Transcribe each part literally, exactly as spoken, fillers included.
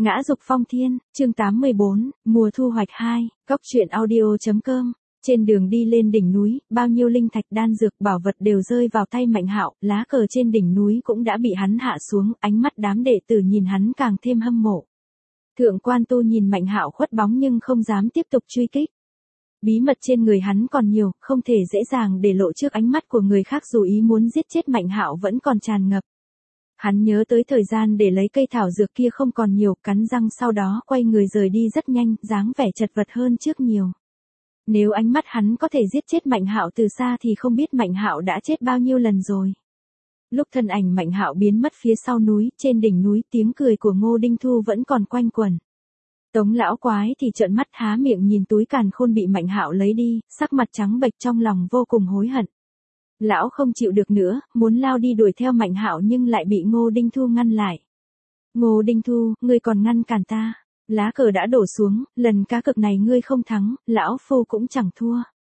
Ngã dục phong thiên, chương tám mươi bốn, mùa thu hoạch hai, cốc truyện audio.com. Trên đường đi lên đỉnh núi, bao nhiêu linh thạch đan dược bảo vật đều rơi vào tay Mạnh Hạo, lá cờ trên đỉnh núi cũng đã bị hắn hạ xuống, ánh mắt đám đệ tử nhìn hắn càng thêm hâm mộ. Thượng quan Tu nhìn Mạnh Hạo khuất bóng nhưng không dám tiếp tục truy kích. Bí mật trên người hắn còn nhiều, không thể dễ dàng để lộ trước ánh mắt của người khác, dù ý muốn giết chết Mạnh Hạo vẫn còn tràn ngập. Hắn nhớ tới thời gian để lấy cây thảo dược kia không còn nhiều, cắn răng sau đó quay người rời đi rất nhanh, dáng vẻ chật vật hơn trước nhiều. Nếu ánh mắt hắn có thể giết chết Mạnh Hạo từ xa thì không biết Mạnh Hạo đã chết bao nhiêu lần rồi. Lúc thân ảnh Mạnh Hạo biến mất phía sau núi, trên đỉnh núi tiếng cười của Ngô Đinh Thu vẫn còn quanh quẩn. Tống lão quái thì trợn mắt há miệng nhìn túi càn khôn bị Mạnh Hạo lấy đi, sắc mặt trắng bệch trong lòng vô cùng hối hận. Lão không chịu được nữa, muốn lao đi đuổi theo Mạnh Hạo nhưng lại bị Ngô Đinh Thu ngăn lại. Ngô Đinh Thu, ngươi còn ngăn cản ta. Lá cờ đã đổ xuống, lần cá cược này ngươi không thắng, lão phu cũng chẳng thua.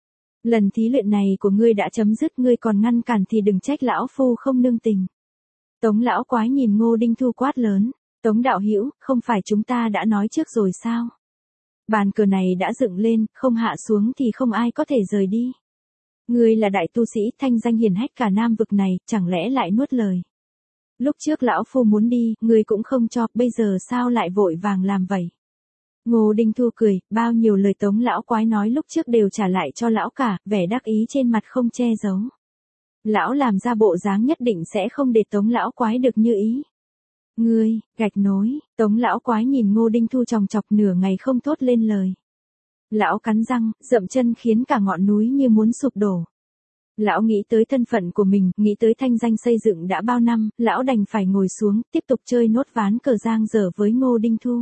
Lần thí luyện này của ngươi đã chấm dứt, ngươi còn ngăn cản thì đừng trách lão phu không nương tình. Tống lão quái nhìn Ngô Đinh Thu quát lớn. Tống đạo hữu, không phải chúng ta đã nói trước rồi sao? Bàn cờ này đã dựng lên, không hạ xuống thì không ai có thể rời đi. Ngươi là đại tu sĩ thanh danh hiển hách cả Nam vực này, chẳng lẽ lại nuốt lời? Lúc trước lão phu muốn đi, ngươi cũng không cho, bây giờ sao lại vội vàng làm vậy? Ngô Đinh Thu cười, bao nhiêu lời Tống lão quái nói lúc trước đều trả lại cho lão cả, vẻ đắc ý trên mặt không che giấu. Lão làm ra bộ dáng nhất định sẽ không để Tống lão quái được như ý. Ngươi, gạch nối, Tống lão quái nhìn Ngô Đinh Thu chòng chọc nửa ngày không thốt lên lời. Lão cắn răng, dậm chân khiến cả ngọn núi như muốn sụp đổ. Lão nghĩ tới thân phận của mình, nghĩ tới thanh danh xây dựng đã bao năm, lão đành phải ngồi xuống, tiếp tục chơi nốt ván cờ giang dở với Ngô Đinh Thu.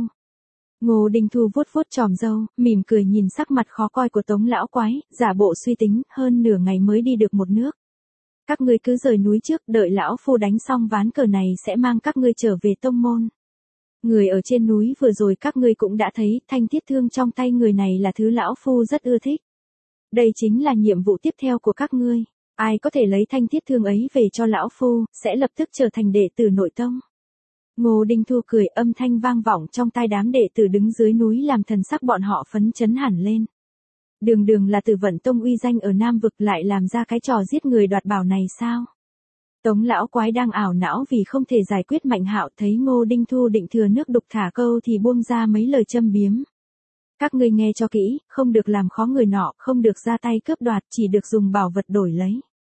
Ngô Đinh Thu vuốt vuốt tròm râu, mỉm cười nhìn sắc mặt khó coi của Tống lão quái, giả bộ suy tính, hơn nửa ngày mới đi được một nước. Các ngươi cứ rời núi trước, đợi lão phu đánh xong ván cờ này sẽ mang các ngươi trở về tông môn. Người ở trên núi vừa rồi các ngươi cũng đã thấy, thanh thiết thương trong tay người này là thứ lão phu rất ưa thích. Đây chính là nhiệm vụ tiếp theo của các ngươi. Ai có thể lấy thanh thiết thương ấy về cho lão phu, sẽ lập tức trở thành đệ tử nội tông. Ngô Đinh Thu cười, âm thanh vang vọng trong tai đám đệ tử đứng dưới núi làm thần sắc bọn họ phấn chấn hẳn lên. Đường đường là Tử Vận Tông uy danh ở Nam vực lại làm ra cái trò giết người đoạt bảo này sao? Tống lão quái đang ảo não vì không thể giải quyết Mạnh Hạo, thấy Ngô Đinh Thu định thừa nước đục thả câu thì buông ra mấy lời châm biếm. Các ngươi nghe cho kỹ, không được làm khó người nọ, không được ra tay cướp đoạt, chỉ được dùng bảo vật đổi lấy.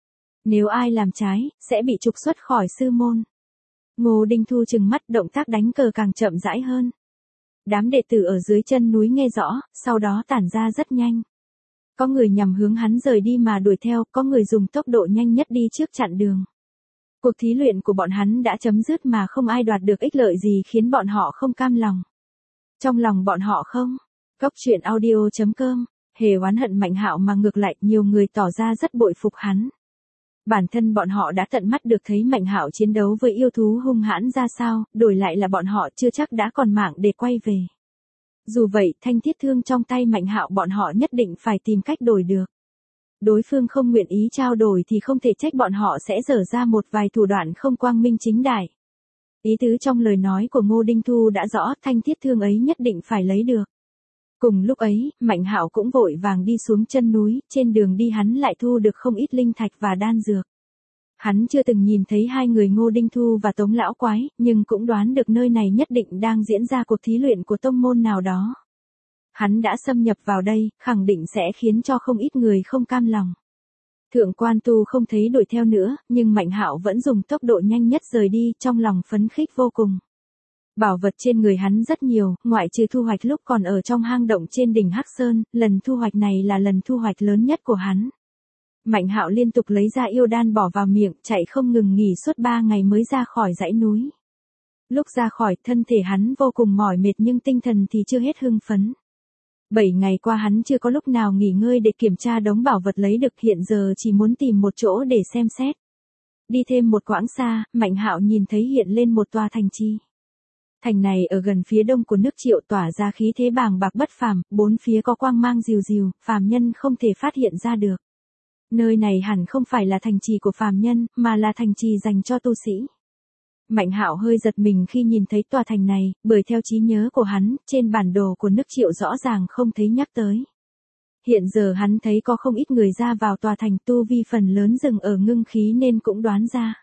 Nếu ai làm trái, sẽ bị trục xuất khỏi sư môn. Ngô Đinh Thu trừng mắt, động tác đánh cờ càng chậm rãi hơn. Đám đệ tử ở dưới chân núi nghe rõ, sau đó tản ra rất nhanh. Có người nhằm hướng hắn rời đi mà đuổi theo, có người dùng tốc độ nhanh nhất đi trước chặn đường. Cuộc thí luyện của bọn hắn đã chấm dứt mà không ai đoạt được ích lợi gì khiến bọn họ không cam lòng. Trong lòng bọn họ không, cốc truyện audio.com, hề oán hận Mạnh Hạo mà ngược lại nhiều người tỏ ra rất bội phục hắn. Bản thân bọn họ đã tận mắt được thấy Mạnh Hạo chiến đấu với yêu thú hung hãn ra sao, đổi lại là bọn họ chưa chắc đã còn mạng để quay về. Dù vậy, thanh thiết thương trong tay Mạnh Hạo bọn họ nhất định phải tìm cách đổi được. Đối phương không nguyện ý trao đổi thì không thể trách bọn họ sẽ dở ra một vài thủ đoạn không quang minh chính đại. Ý tứ trong lời nói của Ngô Đinh Thu đã rõ, thanh thiết thương ấy nhất định phải lấy được. Cùng lúc ấy, Mạnh Hạo cũng vội vàng đi xuống chân núi, trên đường đi hắn lại thu được không ít linh thạch và đan dược. Hắn chưa từng nhìn thấy hai người Ngô Đinh Thu và Tống lão quái, nhưng cũng đoán được nơi này nhất định đang diễn ra cuộc thí luyện của tông môn nào đó. Hắn đã xâm nhập vào đây, khẳng định sẽ khiến cho không ít người không cam lòng. Thượng quan Tu không thấy đuổi theo nữa, nhưng Mạnh Hạo vẫn dùng tốc độ nhanh nhất rời đi, trong lòng phấn khích vô cùng. Bảo vật trên người hắn rất nhiều, ngoại trừ thu hoạch lúc còn ở trong hang động trên đỉnh Hắc Sơn, lần thu hoạch này là lần thu hoạch lớn nhất của hắn. Mạnh Hạo liên tục lấy ra yêu đan bỏ vào miệng, chạy không ngừng nghỉ suốt ba ngày mới ra khỏi dãy núi. Lúc ra khỏi, thân thể hắn vô cùng mỏi mệt nhưng tinh thần thì chưa hết hưng phấn. Bảy ngày qua hắn chưa có lúc nào nghỉ ngơi để kiểm tra đống bảo vật lấy được, hiện giờ chỉ muốn tìm một chỗ để xem xét. Đi thêm một quãng xa, Mạnh Hạo nhìn thấy hiện lên một tòa thành trì. Thành này ở gần phía đông của nước Triệu, tỏa ra khí thế bàng bạc bất phàm, bốn phía có quang mang rìu rìu, phàm nhân không thể phát hiện ra được. Nơi này hẳn không phải là thành trì của phàm nhân, mà là thành trì dành cho tu sĩ. Mạnh Hạo hơi giật mình khi nhìn thấy tòa thành này, bởi theo trí nhớ của hắn, trên bản đồ của nước Triệu rõ ràng không thấy nhắc tới. Hiện giờ hắn thấy có không ít người ra vào tòa thành, tu vi phần lớn dừng ở ngưng khí nên cũng đoán ra.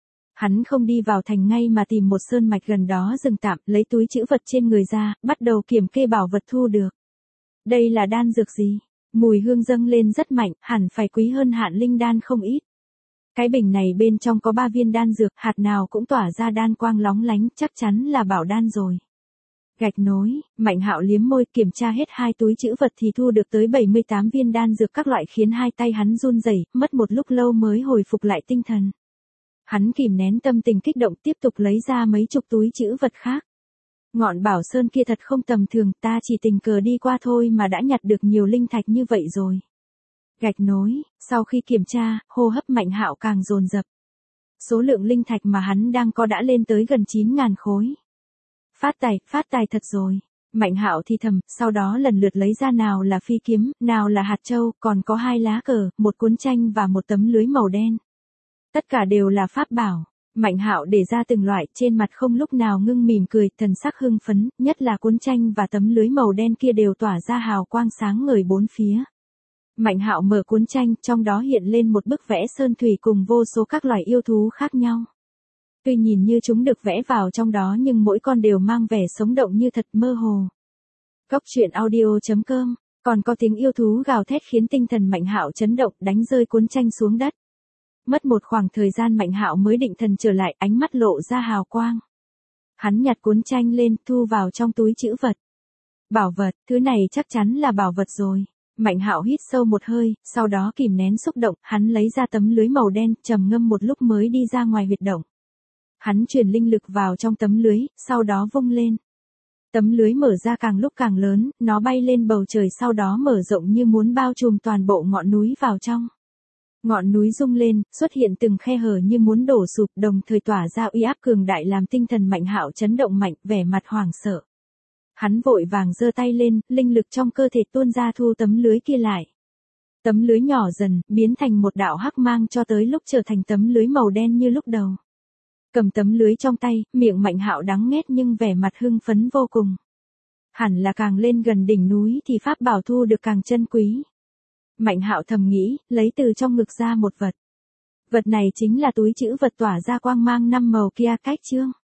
Hắn không đi vào thành ngay mà tìm một sơn mạch gần đó dừng tạm, lấy túi trữ vật trên người ra, bắt đầu kiểm kê bảo vật thu được. Đây là đan dược gì? Mùi hương dâng lên rất mạnh, hẳn phải quý hơn Hạn Linh đan không ít. Cái bình này bên trong có ba viên đan dược, hạt nào cũng tỏa ra đan quang lóng lánh, chắc chắn là bảo đan rồi. Gạch nối, Mạnh Hạo liếm môi, kiểm tra hết hai túi trữ vật thì thu được tới bảy mươi tám viên đan dược các loại khiến hai tay hắn run rẩy, mất một lúc lâu mới hồi phục lại tinh thần. Hắn kìm nén tâm tình kích động tiếp tục lấy ra mấy chục túi trữ vật khác. Ngọn bảo sơn kia thật không tầm thường, ta chỉ tình cờ đi qua thôi mà đã nhặt được nhiều linh thạch như vậy rồi. Gạch nối, sau khi kiểm tra, hô hấp Mạnh Hạo càng dồn dập. Số lượng linh thạch mà hắn đang có đã lên tới gần chín ngàn khối. Phát tài, phát tài thật rồi. Mạnh Hạo thì thầm, sau đó lần lượt lấy ra nào là phi kiếm, nào là hạt châu, còn có hai lá cờ, một cuốn tranh và một tấm lưới màu đen. Tất cả đều là pháp bảo. Mạnh Hạo để ra từng loại, trên mặt không lúc nào ngưng mỉm cười, thần sắc hưng phấn, nhất là cuốn tranh và tấm lưới màu đen kia đều tỏa ra hào quang sáng ngời bốn phía. Mạnh Hạo mở cuốn tranh, trong đó hiện lên một bức vẽ sơn thủy cùng vô số các loài yêu thú khác nhau. Tuy nhìn như chúng được vẽ vào trong đó nhưng mỗi con đều mang vẻ sống động như thật, mơ hồ. Cốc truyện audio chấm com, còn có tiếng yêu thú gào thét khiến tinh thần Mạnh Hạo chấn động, đánh rơi cuốn tranh xuống đất. Mất một khoảng thời gian Mạnh Hạo mới định thần trở lại, ánh mắt lộ ra hào quang. Hắn nhặt cuốn tranh lên, thu vào trong túi trữ vật. Bảo vật, thứ này chắc chắn là bảo vật rồi. Mạnh Hạo hít sâu một hơi, sau đó kìm nén xúc động, hắn lấy ra tấm lưới màu đen, trầm ngâm một lúc mới đi ra ngoài huyệt động. Hắn truyền linh lực vào trong tấm lưới, sau đó vung lên. Tấm lưới mở ra càng lúc càng lớn, nó bay lên bầu trời sau đó mở rộng như muốn bao trùm toàn bộ ngọn núi vào trong. Ngọn núi rung lên, xuất hiện từng khe hở như muốn đổ sụp, đồng thời tỏa ra uy áp cường đại làm tinh thần Mạnh Hạo chấn động mạnh, vẻ mặt hoảng sợ. Hắn vội vàng giơ tay lên, linh lực trong cơ thể tuôn ra thu tấm lưới kia lại. Tấm lưới nhỏ dần, biến thành một đạo hắc mang cho tới lúc trở thành tấm lưới màu đen như lúc đầu. Cầm tấm lưới trong tay, miệng Mạnh Hạo đắng nghét nhưng vẻ mặt hưng phấn vô cùng. Hẳn là càng lên gần đỉnh núi thì pháp bảo thu được càng chân quý. Mạnh Hạo thầm nghĩ, lấy từ trong ngực ra một vật. Vật này chính là túi trữ vật tỏa ra quang mang năm màu kia, cách chương.